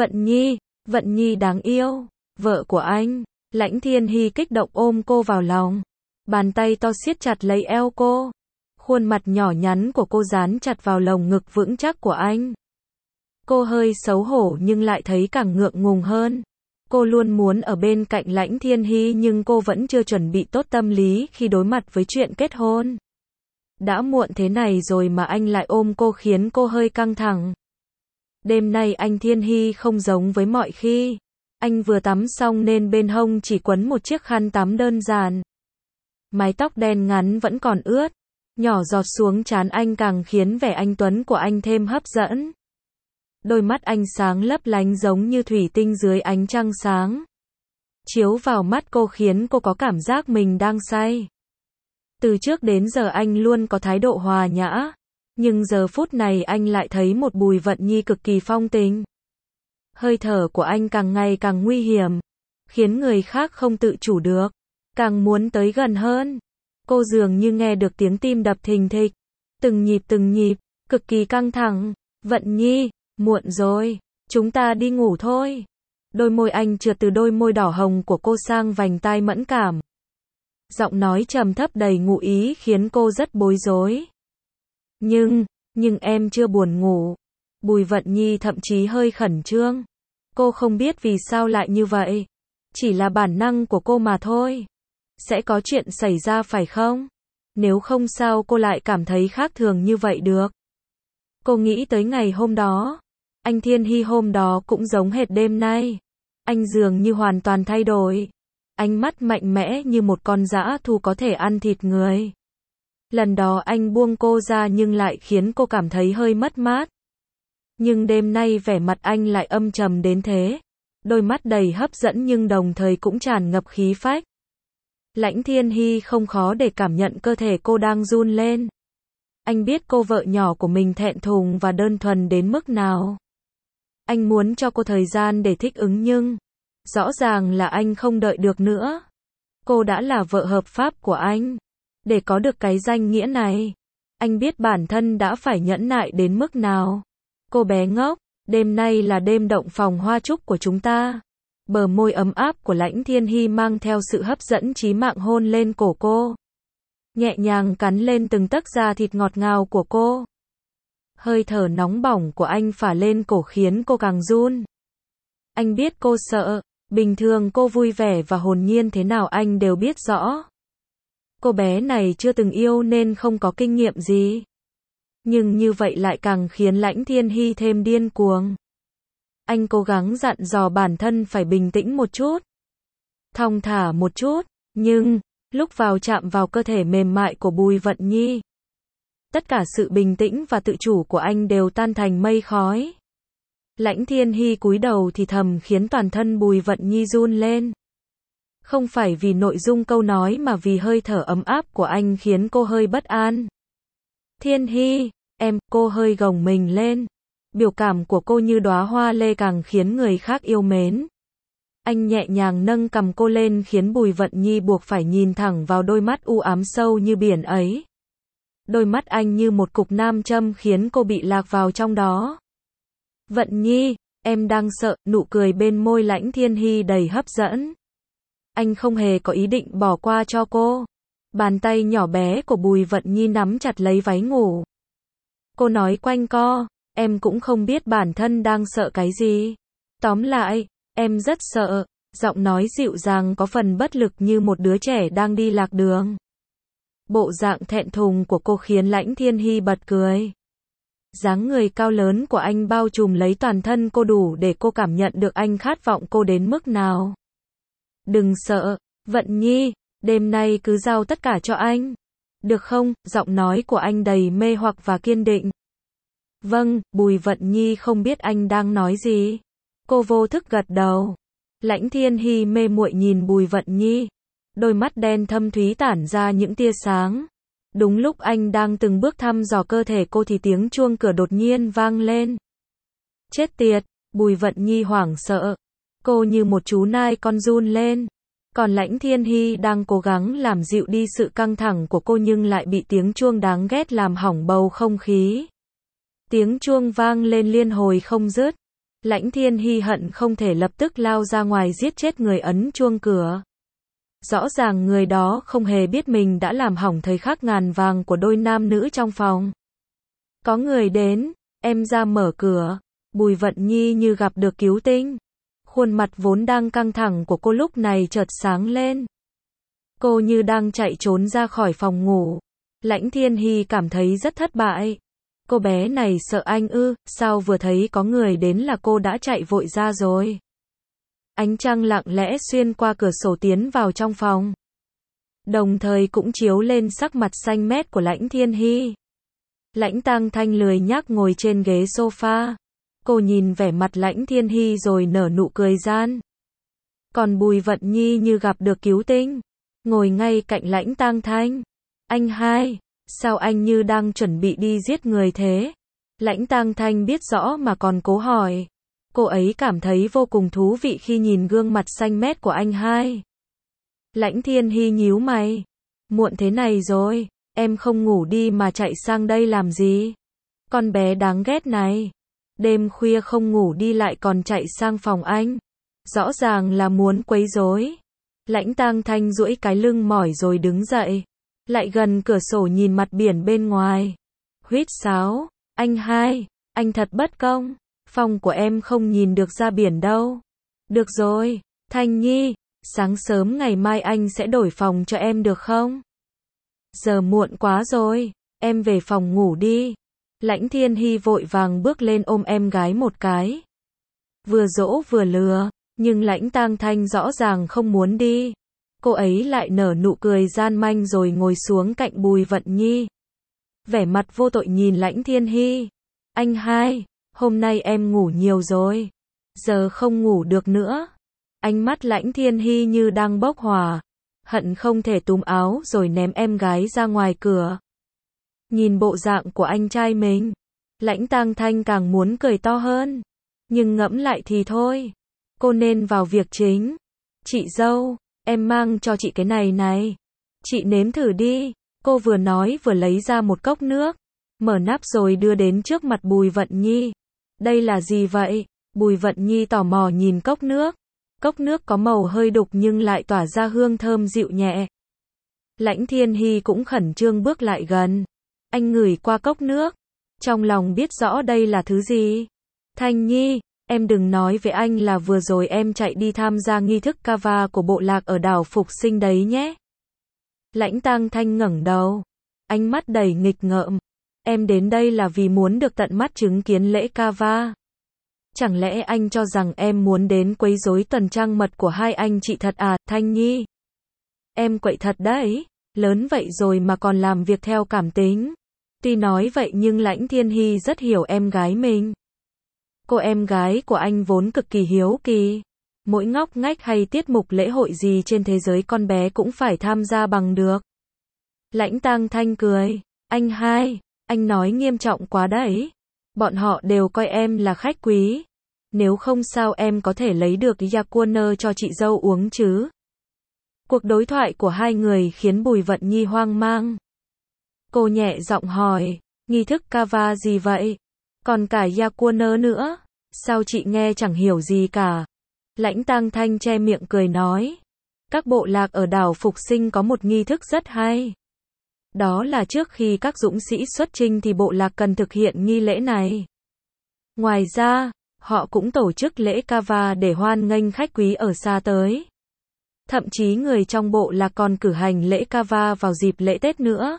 Vận Nhi đáng yêu, vợ của anh. Lãnh Thiên Hy kích động ôm cô vào lòng. Bàn tay to siết chặt lấy eo cô. Khuôn mặt nhỏ nhắn của cô dán chặt vào lồng ngực vững chắc của anh. Cô hơi xấu hổ nhưng lại thấy càng ngượng ngùng hơn. Cô luôn muốn ở bên cạnh Lãnh Thiên Hy nhưng cô vẫn chưa chuẩn bị tốt tâm lý khi đối mặt với chuyện kết hôn. Đã muộn thế này rồi mà anh lại ôm cô khiến cô hơi căng thẳng. Đêm nay anh Thiên Hy không giống với mọi khi. Anh vừa tắm xong nên bên hông chỉ quấn một chiếc khăn tắm đơn giản. Mái tóc đen ngắn vẫn còn ướt. Nhỏ giọt xuống trán anh càng khiến vẻ anh tuấn của anh thêm hấp dẫn. Đôi mắt anh sáng lấp lánh giống như thủy tinh dưới ánh trăng sáng. Chiếu vào mắt cô khiến cô có cảm giác mình đang say. Từ trước đến giờ anh luôn có thái độ hòa nhã. Nhưng giờ phút này anh lại thấy một Bùi Vận Nhi cực kỳ phong tình. Hơi thở của anh càng ngày càng nguy hiểm. Khiến người khác không tự chủ được. Càng muốn tới gần hơn. Cô dường như nghe được tiếng tim đập thình thịch. Từng nhịp, cực kỳ căng thẳng. Vận Nhi, muộn rồi. Chúng ta đi ngủ thôi. Đôi môi anh trượt từ đôi môi đỏ hồng của cô sang vành tai mẫn cảm. Giọng nói trầm thấp đầy ngụ ý khiến cô rất bối rối. Nhưng em chưa buồn ngủ. Bùi Vận Nhi thậm chí hơi khẩn trương. Cô không biết vì sao lại như vậy. Chỉ là bản năng của cô mà thôi. Sẽ có chuyện xảy ra phải không? Nếu không sao cô lại cảm thấy khác thường như vậy được. Cô nghĩ tới ngày hôm đó. Anh Thiên Hy hôm đó cũng giống hệt đêm nay. Anh dường như hoàn toàn thay đổi. Ánh mắt mạnh mẽ như một con dã thú có thể ăn thịt người. Lần đó anh buông cô ra nhưng lại khiến cô cảm thấy hơi mất mát. Nhưng đêm nay vẻ mặt anh lại âm trầm đến thế. Đôi mắt đầy hấp dẫn nhưng đồng thời cũng tràn ngập khí phách. Lãnh Thiên Hy không khó để cảm nhận cơ thể cô đang run lên. Anh biết cô vợ nhỏ của mình thẹn thùng và đơn thuần đến mức nào. Anh muốn cho cô thời gian để thích ứng nhưng rõ ràng là anh không đợi được nữa. Cô đã là vợ hợp pháp của anh. Để có được cái danh nghĩa này, anh biết bản thân đã phải nhẫn nại đến mức nào. Cô bé ngốc, đêm nay là đêm động phòng hoa trúc của chúng ta. Bờ môi ấm áp của Lãnh Thiên Hy mang theo sự hấp dẫn chí mạng hôn lên cổ cô. Nhẹ nhàng cắn lên từng tấc da thịt ngọt ngào của cô. Hơi thở nóng bỏng của anh phả lên cổ khiến cô càng run. Anh biết cô sợ, bình thường cô vui vẻ và hồn nhiên thế nào anh đều biết rõ. Cô bé này chưa từng yêu nên không có kinh nghiệm gì. Nhưng như vậy lại càng khiến Lãnh Thiên Hy thêm điên cuồng. Anh cố gắng dặn dò bản thân phải bình tĩnh một chút, thong thả một chút, nhưng lúc vào chạm vào cơ thể mềm mại của Bùi Vận Nhi, tất cả sự bình tĩnh và tự chủ của anh đều tan thành mây khói. Lãnh Thiên Hy cúi đầu thì thầm khiến toàn thân Bùi Vận Nhi run lên. Không phải vì nội dung câu nói mà vì hơi thở ấm áp của anh khiến cô hơi bất an. Thiên Hy, cô hơi gồng mình lên. Biểu cảm của cô như đóa hoa lê càng khiến người khác yêu mến. Anh nhẹ nhàng nâng cằm cô lên khiến Bùi Vận Nhi buộc phải nhìn thẳng vào đôi mắt u ám sâu như biển ấy. Đôi mắt anh như một cục nam châm khiến cô bị lạc vào trong đó. Vận Nhi, em đang sợ, nụ cười bên môi Lãnh Thiên Hy đầy hấp dẫn. Anh không hề có ý định bỏ qua cho cô. Bàn tay nhỏ bé của Bùi Vận Nhi nắm chặt lấy váy ngủ. Cô nói quanh co, em cũng không biết bản thân đang sợ cái gì. Tóm lại, em rất sợ, giọng nói dịu dàng có phần bất lực như một đứa trẻ đang đi lạc đường. Bộ dạng thẹn thùng của cô khiến Lãnh Thiên Hy bật cười. Dáng người cao lớn của anh bao trùm lấy toàn thân cô đủ để cô cảm nhận được anh khát vọng cô đến mức nào. Đừng sợ, Vận Nhi, đêm nay cứ giao tất cả cho anh. Được không? Giọng nói của anh đầy mê hoặc và kiên định. Vâng, Bùi Vận Nhi không biết anh đang nói gì. Cô vô thức gật đầu. Lãnh Thiên Hy mê muội nhìn Bùi Vận Nhi. Đôi mắt đen thâm thúy tản ra những tia sáng. Đúng lúc anh đang từng bước thăm dò cơ thể cô thì tiếng chuông cửa đột nhiên vang lên. Chết tiệt, Bùi Vận Nhi hoảng sợ. Cô như một chú nai con run lên. Còn Lãnh Thiên Hy đang cố gắng làm dịu đi sự căng thẳng của cô nhưng lại bị tiếng chuông đáng ghét làm hỏng bầu không khí. Tiếng chuông vang lên liên hồi không dứt. Lãnh Thiên Hy hận không thể lập tức lao ra ngoài giết chết người ấn chuông cửa. Rõ ràng người đó không hề biết mình đã làm hỏng thời khắc ngàn vàng của đôi nam nữ trong phòng. Có người đến, em ra mở cửa. Bùi Vận Nhi như gặp được cứu tinh. Khuôn mặt vốn đang căng thẳng của cô lúc này chợt sáng lên. Cô như đang chạy trốn ra khỏi phòng ngủ. Lãnh Thiên Hy cảm thấy rất thất bại. Cô bé này sợ anh ư, sao vừa thấy có người đến là cô đã chạy vội ra rồi. Ánh trăng lặng lẽ xuyên qua cửa sổ tiến vào trong phòng. Đồng thời cũng chiếu lên sắc mặt xanh mét của Lãnh Thiên Hy. Lãnh Tang Thanh lười nhác ngồi trên ghế sofa. Cô nhìn vẻ mặt Lãnh Thiên Hy rồi nở nụ cười gian. Còn Bùi Vận Nhi như gặp được cứu tinh. Ngồi ngay cạnh Lãnh Tang Thanh. Anh hai, sao anh như đang chuẩn bị đi giết người thế? Lãnh Tang Thanh biết rõ mà còn cố hỏi. Cô ấy cảm thấy vô cùng thú vị khi nhìn gương mặt xanh mét của anh hai. Lãnh Thiên Hy nhíu mày. Muộn thế này rồi, em không ngủ đi mà chạy sang đây làm gì? Con bé đáng ghét này. Đêm khuya không ngủ đi lại còn chạy sang phòng anh. Rõ ràng là muốn quấy rối. Lãnh Tang Thanh duỗi cái lưng mỏi rồi đứng dậy. Lại gần cửa sổ nhìn mặt biển bên ngoài. Huýt sáo, anh hai, anh thật bất công. Phòng của em không nhìn được ra biển đâu. Được rồi, Thanh Nhi, sáng sớm ngày mai anh sẽ đổi phòng cho em được không? Giờ muộn quá rồi, em về phòng ngủ đi. Lãnh Thiên Hy vội vàng bước lên ôm em gái một cái. Vừa dỗ vừa lừa, nhưng Lãnh Tang Thanh rõ ràng không muốn đi. Cô ấy lại nở nụ cười gian manh rồi ngồi xuống cạnh Bùi Vận Nhi. Vẻ mặt vô tội nhìn Lãnh Thiên Hy. Anh hai, hôm nay em ngủ nhiều rồi. Giờ không ngủ được nữa. Ánh mắt Lãnh Thiên Hy như đang bốc hỏa. Hận không thể túm áo rồi ném em gái ra ngoài cửa. Nhìn bộ dạng của anh trai mình, Lãnh Tang Thanh càng muốn cười to hơn. Nhưng ngẫm lại thì thôi. Cô nên vào việc chính. Chị dâu, em mang cho chị cái này này. Chị nếm thử đi. Cô vừa nói vừa lấy ra một cốc nước. Mở nắp rồi đưa đến trước mặt Bùi Vận Nhi. Đây là gì vậy? Bùi Vận Nhi tò mò nhìn cốc nước. Cốc nước có màu hơi đục nhưng lại tỏa ra hương thơm dịu nhẹ. Lãnh Thiên Hy cũng khẩn trương bước lại gần. Anh ngửi qua cốc nước. Trong lòng biết rõ đây là thứ gì. Thanh Nhi, em đừng nói với anh là vừa rồi em chạy đi tham gia nghi thức Kava của bộ lạc ở đảo Phục Sinh đấy nhé. Lãnh Tang Thanh ngẩng đầu. Ánh mắt đầy nghịch ngợm. Em đến đây là vì muốn được tận mắt chứng kiến lễ Kava. Chẳng lẽ anh cho rằng em muốn đến quấy rối tuần trăng mật của hai anh chị thật à, Thanh Nhi? Em quậy thật đấy, lớn vậy rồi mà còn làm việc theo cảm tính. Tuy nói vậy nhưng Lãnh Thiên Hy rất hiểu em gái mình. Cô em gái của anh vốn cực kỳ hiếu kỳ. Mỗi ngóc ngách hay tiết mục lễ hội gì trên thế giới con bé cũng phải tham gia bằng được. Lãnh Tang Thanh cười. Anh hai, anh nói nghiêm trọng quá đấy. Bọn họ đều coi em là khách quý. Nếu không sao em có thể lấy được Yakuner cho chị dâu uống chứ? Cuộc đối thoại của hai người khiến Bùi Vận Nhi hoang mang. Cô nhẹ giọng hỏi, nghi thức Kava gì vậy? Còn cả Yakuner nữa? Sao chị nghe chẳng hiểu gì cả? Lãnh Tang Thanh che miệng cười nói. Các bộ lạc ở đảo Phục Sinh có một nghi thức rất hay. Đó là trước khi các dũng sĩ xuất chinh thì bộ lạc cần thực hiện nghi lễ này. Ngoài ra, họ cũng tổ chức lễ Kava để hoan nghênh khách quý ở xa tới. Thậm chí người trong bộ lạc còn cử hành lễ Kava vào dịp lễ Tết nữa.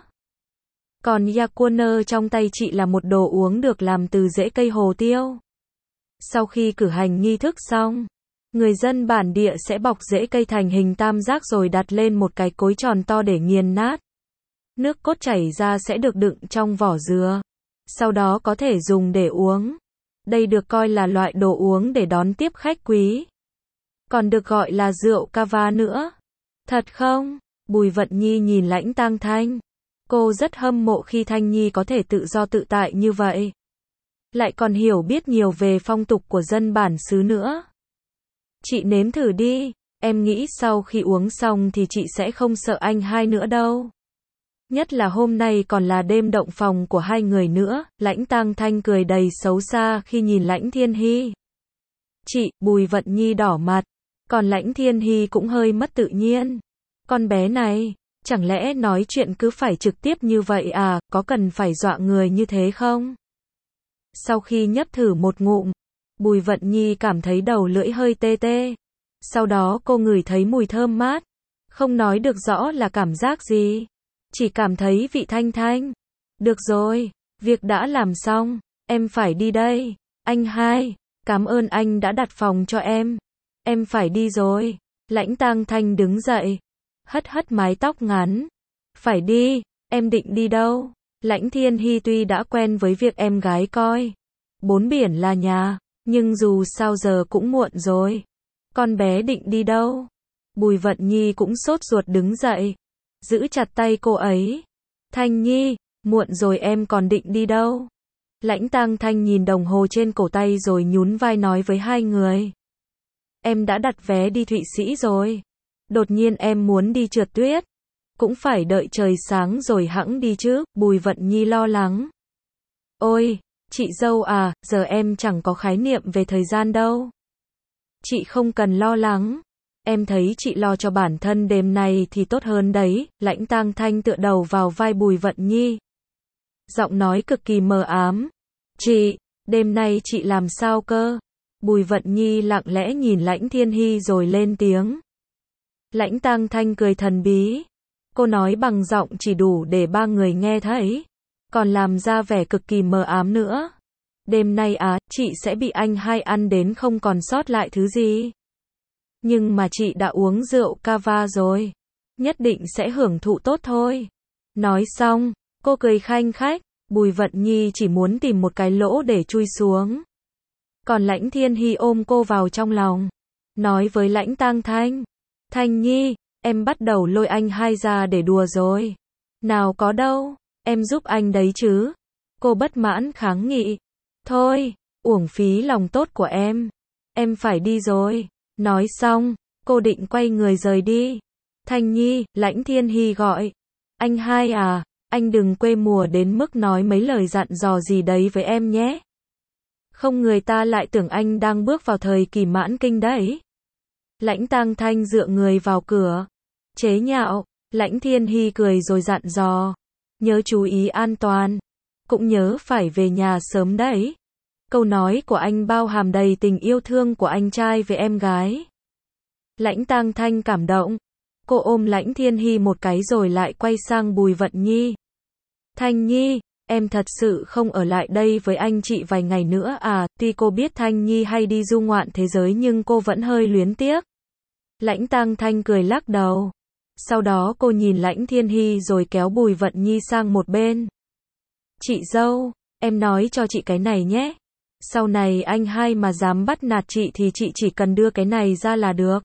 Còn Yakuner trong tay chị là một đồ uống được làm từ rễ cây hồ tiêu. Sau khi cử hành nghi thức xong, người dân bản địa sẽ bọc rễ cây thành hình tam giác rồi đặt lên một cái cối tròn to để nghiền nát. Nước cốt chảy ra sẽ được đựng trong vỏ dừa. Sau đó có thể dùng để uống. Đây được coi là loại đồ uống để đón tiếp khách quý. Còn được gọi là rượu Kava nữa. Thật không? Bùi Vận Nhi nhìn Lãnh Tang Thanh. Cô rất hâm mộ khi Thanh Nhi có thể tự do tự tại như vậy. Lại còn hiểu biết nhiều về phong tục của dân bản xứ nữa. Chị nếm thử đi. Em nghĩ sau khi uống xong thì chị sẽ không sợ anh hai nữa đâu. Nhất là hôm nay còn là đêm động phòng của hai người nữa. Lãnh Tang Thanh cười đầy xấu xa khi nhìn Lãnh Thiên Hy. Chị, Bùi Vận Nhi đỏ mặt. Còn Lãnh Thiên Hy cũng hơi mất tự nhiên. Con bé này, chẳng lẽ nói chuyện cứ phải trực tiếp như vậy à, có cần phải dọa người như thế không? Sau khi nhấp thử một ngụm, Bùi Vận Nhi cảm thấy đầu lưỡi hơi tê tê. Sau đó cô ngửi thấy mùi thơm mát. Không nói được rõ là cảm giác gì. Chỉ cảm thấy vị thanh thanh. Được rồi, việc đã làm xong, em phải đi đây. Anh hai, cảm ơn anh đã đặt phòng cho em. Em phải đi rồi. Lãnh Tang Thanh đứng dậy, hất hất mái tóc ngắn. Phải đi, em định đi đâu? Lãnh Thiên Hy tuy đã quen với việc em gái coi bốn biển là nhà, nhưng dù sao giờ cũng muộn rồi. Con bé định đi đâu? Bùi Vận Nhi cũng sốt ruột đứng dậy, giữ chặt tay cô ấy. Thanh Nhi, muộn rồi em còn định đi đâu? Lãnh Tang Thanh nhìn đồng hồ trên cổ tay rồi nhún vai nói với hai người. Em đã đặt vé đi Thụy Sĩ rồi. Đột nhiên em muốn đi trượt tuyết. Cũng phải đợi trời sáng rồi hẵng đi chứ, Bùi Vận Nhi lo lắng. Ôi, chị dâu à, giờ em chẳng có khái niệm về thời gian đâu. Chị không cần lo lắng. Em thấy chị lo cho bản thân đêm nay thì tốt hơn đấy. Lãnh Tang Thanh tựa đầu vào vai Bùi Vận Nhi. Giọng nói cực kỳ mờ ám. Chị, đêm nay chị làm sao cơ? Bùi Vận Nhi lặng lẽ nhìn Lãnh Thiên Hy rồi lên tiếng. Lãnh Tang Thanh cười thần bí. Cô nói bằng giọng chỉ đủ để ba người nghe thấy. Còn làm ra vẻ cực kỳ mờ ám nữa. Đêm nay chị sẽ bị anh hai ăn đến không còn sót lại thứ gì. Nhưng mà chị đã uống rượu Kava rồi. nhất định sẽ hưởng thụ tốt thôi. Nói xong, cô cười khanh khách, Bùi Vận Nhi chỉ muốn tìm một cái lỗ để chui xuống. Còn Lãnh Thiên Hy ôm cô vào trong lòng, nói với Lãnh Tang Thanh, Thanh Nhi, em bắt đầu lôi anh hai ra để đùa rồi. Nào có đâu, em giúp anh đấy chứ. Cô bất mãn kháng nghị. Thôi, uổng phí lòng tốt của em phải đi rồi. Nói xong, cô định quay người rời đi. Thanh Nhi, Lãnh Thiên Hy gọi. Anh hai à, anh đừng quê mùa đến mức nói mấy lời dặn dò gì đấy với em nhé. Không người ta lại tưởng anh đang bước vào thời kỳ mãn kinh đấy. Lãnh Tang Thanh dựa người vào cửa. Chế nhạo, Lãnh Thiên Hy cười rồi dặn dò. Nhớ chú ý an toàn. Cũng nhớ phải về nhà sớm đấy. Câu nói của anh bao hàm đầy tình yêu thương của anh trai với em gái. Lãnh Tang Thanh cảm động. Cô ôm Lãnh Thiên Hy một cái rồi lại quay sang Bùi Vận Nhi. Thanh Nhi, em thật sự không ở lại đây với anh chị vài ngày nữa à? Tuy cô biết Thanh Nhi hay đi du ngoạn thế giới nhưng cô vẫn hơi luyến tiếc. Lãnh Tang Thanh cười lắc đầu. Sau đó cô nhìn Lãnh Thiên Hy rồi kéo Bùi Vận Nhi sang một bên. Chị dâu, em nói cho chị cái này nhé. Sau này anh hai mà dám bắt nạt chị thì chị chỉ cần đưa cái này ra là được.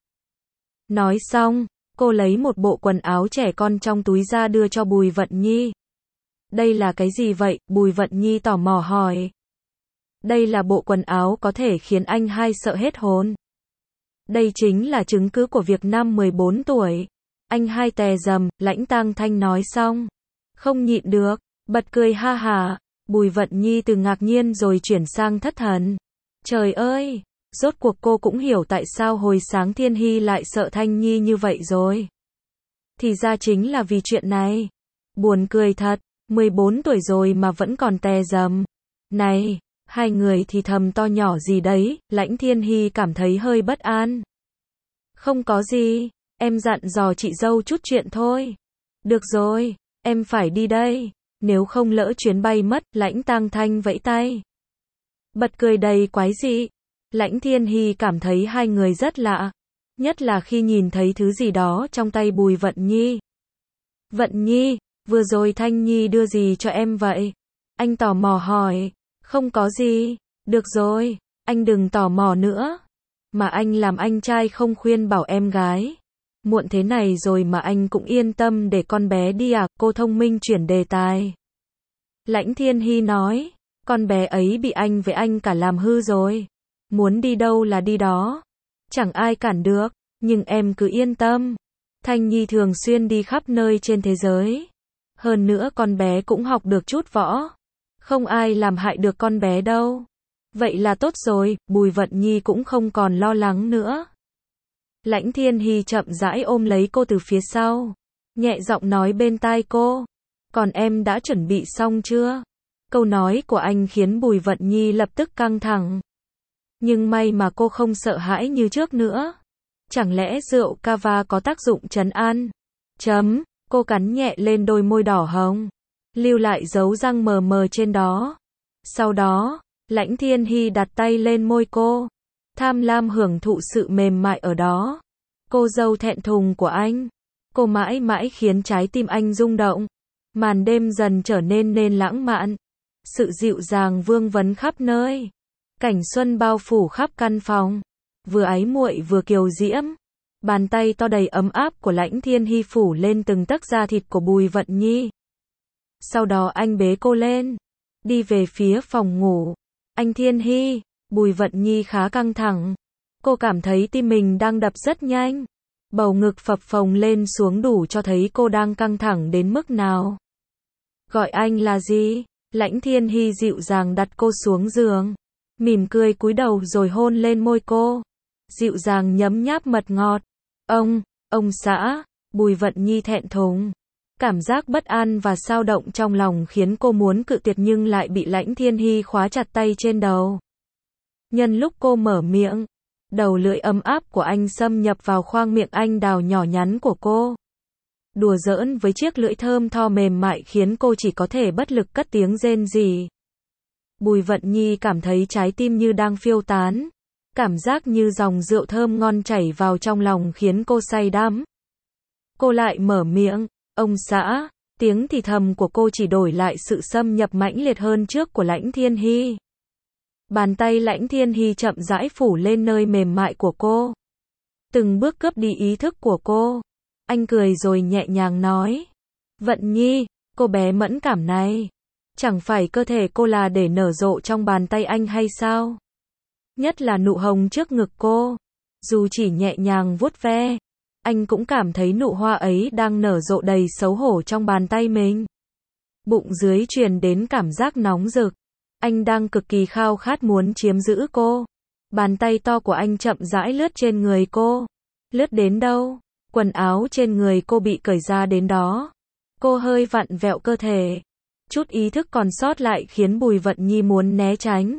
Nói xong, cô lấy một bộ quần áo trẻ con trong túi ra đưa cho Bùi Vận Nhi. Đây là cái gì vậy? Bùi Vận Nhi tò mò hỏi. Đây là bộ quần áo có thể khiến anh hai sợ hết hồn. Đây chính là chứng cứ của việc năm 14 tuổi. Anh hai tè dầm, Lãnh Tang Thanh nói xong. Không nhịn được, bật cười ha hả. Bùi Vận Nhi từ ngạc nhiên rồi chuyển sang thất thần. Trời ơi, rốt cuộc cô cũng hiểu tại sao hồi sáng Thiên Hy lại sợ Thanh Nhi như vậy rồi. Thì ra chính là vì chuyện này. Buồn cười thật, 14 tuổi rồi mà vẫn còn tè dầm. Này, hai người thì thầm to nhỏ gì đấy, Lãnh Thiên Hy cảm thấy hơi bất an. Không có gì, em dặn dò chị dâu chút chuyện thôi. Được rồi, em phải đi đây. Nếu không lỡ chuyến bay mất, Lãnh Tang Thanh vẫy tay. Bật cười đầy quái dị. Lãnh Thiên Hy cảm thấy hai người rất lạ. Nhất là khi nhìn thấy thứ gì đó trong tay Bùi Vận Nhi. Vận Nhi, vừa rồi Thanh Nhi đưa gì cho em vậy? Anh tò mò hỏi. Không có gì. Được rồi, anh đừng tò mò nữa. Mà anh làm anh trai không khuyên bảo em gái. Muộn thế này rồi mà anh cũng yên tâm để con bé đi à? Cô thông minh chuyển đề tài. Lãnh Thiên Hy nói. Con bé ấy bị anh với anh cả làm hư rồi. Muốn đi đâu là đi đó. Chẳng ai cản được. Nhưng em cứ yên tâm. Thanh Nhi thường xuyên đi khắp nơi trên thế giới. Hơn nữa con bé cũng học được chút võ. Không ai làm hại được con bé đâu. Vậy là tốt rồi, Bùi Vận Nhi cũng không còn lo lắng nữa. Lãnh Thiên Hy chậm rãi ôm lấy cô từ phía sau. Nhẹ giọng nói bên tai cô. Còn em đã chuẩn bị xong chưa? Câu nói của anh khiến Bùi Vận Nhi lập tức căng thẳng. Nhưng may mà cô không sợ hãi như trước nữa. Chẳng lẽ rượu cava có tác dụng trấn an? Cô cắn nhẹ lên đôi môi đỏ hồng. Lưu lại dấu răng mờ mờ trên đó. Sau đó, Lãnh Thiên Hy đặt tay lên môi cô. Tham lam hưởng thụ sự mềm mại ở đó. Cô dâu thẹn thùng của anh. Cô mãi mãi khiến trái tim anh rung động. Màn đêm dần trở nên lãng mạn. Sự dịu dàng vương vấn khắp nơi. Cảnh xuân bao phủ khắp căn phòng. Vừa ái muội vừa kiều diễm. Bàn tay to đầy ấm áp của Lãnh Thiên Hy phủ lên từng tấc da thịt của Bùi Vận Nhi. Sau đó anh bế cô lên. Đi về phía phòng ngủ. Anh Thiên Hy, Bùi Vận Nhi khá căng thẳng. Cô cảm thấy tim mình đang đập rất nhanh. Bầu ngực phập phồng lên xuống đủ cho thấy cô đang căng thẳng đến mức nào. Gọi anh là gì? Lãnh Thiên Hy dịu dàng đặt cô xuống giường. Mỉm cười cúi đầu rồi hôn lên môi cô. Dịu dàng nhấm nháp mật ngọt. Ông xã, Bùi Vận Nhi thẹn thùng. Cảm giác bất an và xao động trong lòng khiến cô muốn cự tuyệt nhưng lại bị Lãnh Thiên Hy khóa chặt tay trên đầu. Nhân lúc cô mở miệng, đầu lưỡi ấm áp của anh xâm nhập vào khoang miệng anh đào nhỏ nhắn của cô. Đùa giỡn với chiếc lưỡi thơm tho mềm mại khiến cô chỉ có thể bất lực cất tiếng rên rỉ. Bùi Vận Nhi cảm thấy trái tim như đang phiêu tán. Cảm giác như dòng rượu thơm ngon chảy vào trong lòng khiến cô say đắm. Cô lại mở miệng, ông xã, tiếng thì thầm của cô chỉ đổi lại sự xâm nhập mãnh liệt hơn trước của Lãnh Thiên Hy. Bàn tay Lãnh Thiên Hy chậm rãi phủ lên nơi mềm mại của cô. Từng bước cướp đi ý thức của cô. Anh cười rồi nhẹ nhàng nói. Vận Nhi, cô bé mẫn cảm này. Chẳng phải cơ thể cô là để nở rộ trong bàn tay anh hay sao? Nhất là nụ hồng trước ngực cô. Dù chỉ nhẹ nhàng vuốt ve, anh cũng cảm thấy nụ hoa ấy đang nở rộ đầy xấu hổ trong bàn tay mình. Bụng dưới truyền đến cảm giác nóng rực. Anh đang cực kỳ khao khát muốn chiếm giữ cô. Bàn tay to của anh chậm rãi lướt trên người cô. Lướt đến đâu, quần áo trên người cô bị cởi ra đến đó. Cô hơi vặn vẹo cơ thể. Chút ý thức còn sót lại khiến Bùi Vận Nhi muốn né tránh.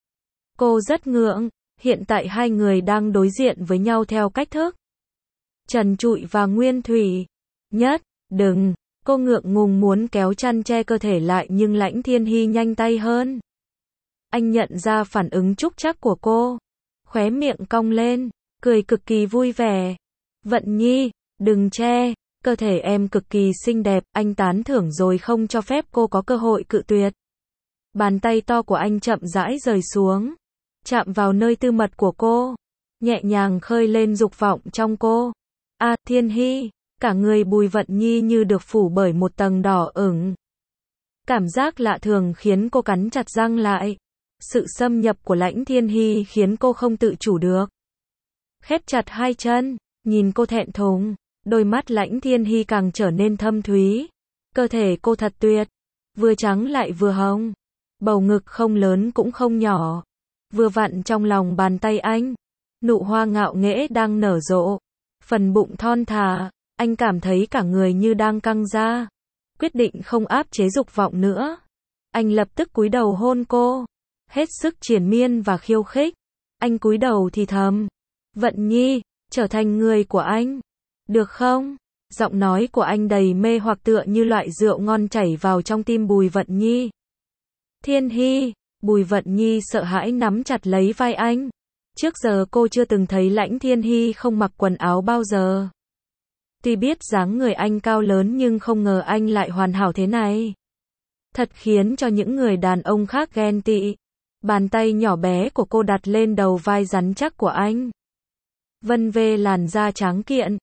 Cô rất ngượng, hiện tại hai người đang đối diện với nhau theo cách thức trần trụi và nguyên thủy. Nhất, đừng, cô ngượng ngùng muốn kéo chăn che cơ thể lại nhưng Lãnh Thiên Hy nhanh tay hơn. Anh nhận ra phản ứng trúc trắc của cô, khóe miệng cong lên, cười cực kỳ vui vẻ. Vận Nhi, đừng che, cơ thể em cực kỳ xinh đẹp, anh tán thưởng rồi không cho phép cô có cơ hội cự tuyệt. Bàn tay to của anh chậm rãi rời xuống, chạm vào nơi tư mật của cô, nhẹ nhàng khơi lên dục vọng trong cô. Thiên Hy, cả người Bùi Vận Nhi như được phủ bởi một tầng đỏ ửng. Cảm giác lạ thường khiến cô cắn chặt răng lại. Sự xâm nhập của Lãnh Thiên Hy khiến cô không tự chủ được. Khép chặt hai chân, nhìn cô thẹn thùng, đôi mắt Lãnh Thiên Hy càng trở nên thâm thúy. Cơ thể cô thật tuyệt, vừa trắng lại vừa hồng. Bầu ngực không lớn cũng không nhỏ, vừa vặn trong lòng bàn tay anh. Nụ hoa ngạo nghễ đang nở rộ. Phần bụng thon thả, anh cảm thấy cả người như đang căng ra. Quyết định không áp chế dục vọng nữa. Anh lập tức cúi đầu hôn cô. Hết sức triền miên và khiêu khích. Anh cúi đầu thì thầm. Vận Nhi, trở thành người của anh. Được không? Giọng nói của anh đầy mê hoặc tựa như loại rượu ngon chảy vào trong tim Bùi Vận Nhi. Thiên Hy, Bùi Vận Nhi sợ hãi nắm chặt lấy vai anh. Trước giờ cô chưa từng thấy Lãnh Thiên Hy không mặc quần áo bao giờ. Tuy biết dáng người anh cao lớn nhưng không ngờ anh lại hoàn hảo thế này. Thật khiến cho những người đàn ông khác ghen tị. Bàn tay nhỏ bé của cô đặt lên đầu vai rắn chắc của anh. Vân vê làn da trắng kiện.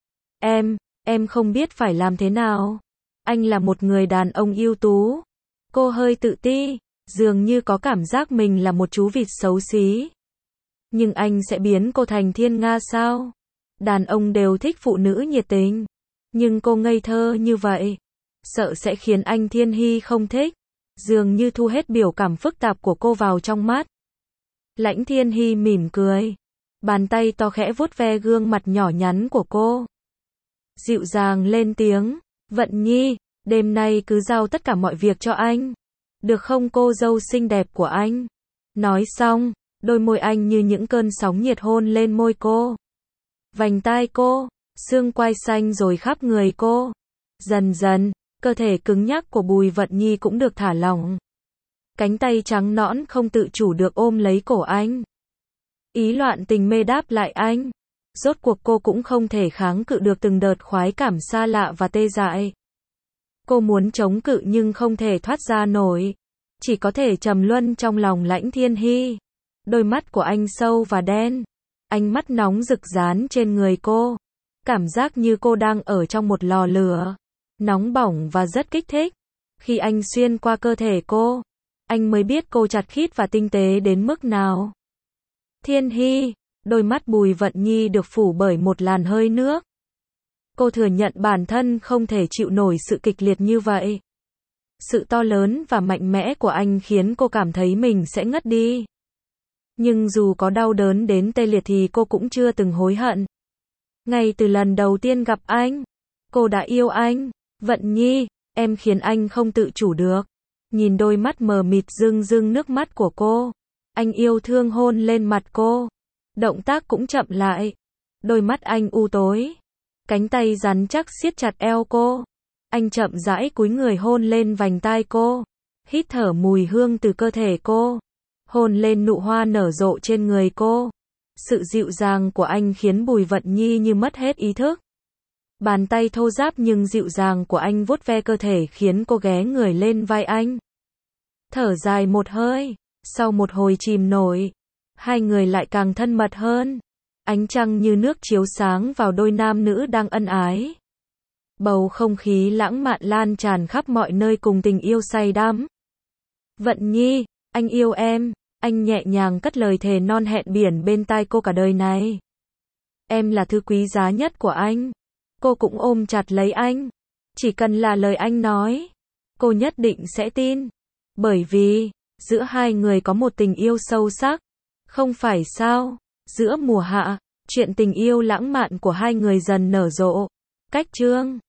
Em không biết phải làm thế nào. Anh là một người đàn ông ưu tú. Cô hơi tự ti, dường như có cảm giác mình là một chú vịt xấu xí. Nhưng anh sẽ biến cô thành thiên nga sao? Đàn ông đều thích phụ nữ nhiệt tình. Nhưng cô ngây thơ như vậy, sợ sẽ khiến anh Thiên Hy không thích. Dường như thu hết biểu cảm phức tạp của cô vào trong mắt. Lãnh Thiên Hy mỉm cười. Bàn tay to khẽ vuốt ve gương mặt nhỏ nhắn của cô. Dịu dàng lên tiếng. Vận Nhi, đêm nay cứ giao tất cả mọi việc cho anh. Được không cô dâu xinh đẹp của anh? Nói xong, đôi môi anh như những cơn sóng nhiệt hôn lên môi cô. Vành tai cô, xương quai xanh rồi khắp người cô. Dần dần, cơ thể cứng nhắc của Bùi Vận Nhi cũng được thả lỏng. Cánh tay trắng nõn không tự chủ được ôm lấy cổ anh. Ý loạn tình mê đáp lại anh. Rốt cuộc cô cũng không thể kháng cự được từng đợt khoái cảm xa lạ và tê dại. Cô muốn chống cự nhưng không thể thoát ra nổi. Chỉ có thể trầm luân trong lòng Lãnh Thiên Hy. Đôi mắt của anh sâu và đen. Ánh mắt nóng rực dán trên người cô. Cảm giác như cô đang ở trong một lò lửa. Nóng bỏng và rất kích thích. Khi anh xuyên qua cơ thể cô, anh mới biết cô chặt khít và tinh tế đến mức nào. Thiên Hy, đôi mắt Bùi Vận Nhi được phủ bởi một làn hơi nước. Cô thừa nhận bản thân không thể chịu nổi sự kịch liệt như vậy. Sự to lớn và mạnh mẽ của anh khiến cô cảm thấy mình sẽ ngất đi. Nhưng dù có đau đớn đến tê liệt thì cô cũng chưa từng hối hận. Ngay từ lần đầu tiên gặp anh, cô đã yêu anh. Vận Nhi, em khiến anh không tự chủ được. Nhìn đôi mắt mờ mịt rưng rưng nước mắt của cô, anh yêu thương hôn lên mặt cô. Động tác cũng chậm lại. Đôi mắt anh u tối. Cánh tay rắn chắc siết chặt eo cô. Anh chậm rãi cúi người hôn lên vành tai cô. Hít thở mùi hương từ cơ thể cô. Hôn lên nụ hoa nở rộ trên người cô. Sự dịu dàng của anh khiến Bùi Vận Nhi như mất hết ý thức. Bàn tay thô ráp nhưng dịu dàng của anh vuốt ve cơ thể khiến cô ghé người lên vai anh. Thở dài một hơi, sau một hồi chìm nổi, hai người lại càng thân mật hơn. Ánh trăng như nước chiếu sáng vào đôi nam nữ đang ân ái. Bầu không khí lãng mạn lan tràn khắp mọi nơi cùng tình yêu say đắm. Vận Nhi, anh yêu em, anh nhẹ nhàng cất lời thề non hẹn biển bên tai cô cả đời này. Em là thứ quý giá nhất của anh. Cô cũng ôm chặt lấy anh. Chỉ cần là lời anh nói, cô nhất định sẽ tin. Bởi vì, giữa hai người có một tình yêu sâu sắc. Không phải sao? Giữa mùa hạ, chuyện tình yêu lãng mạn của hai người dần nở rộ. Cách chương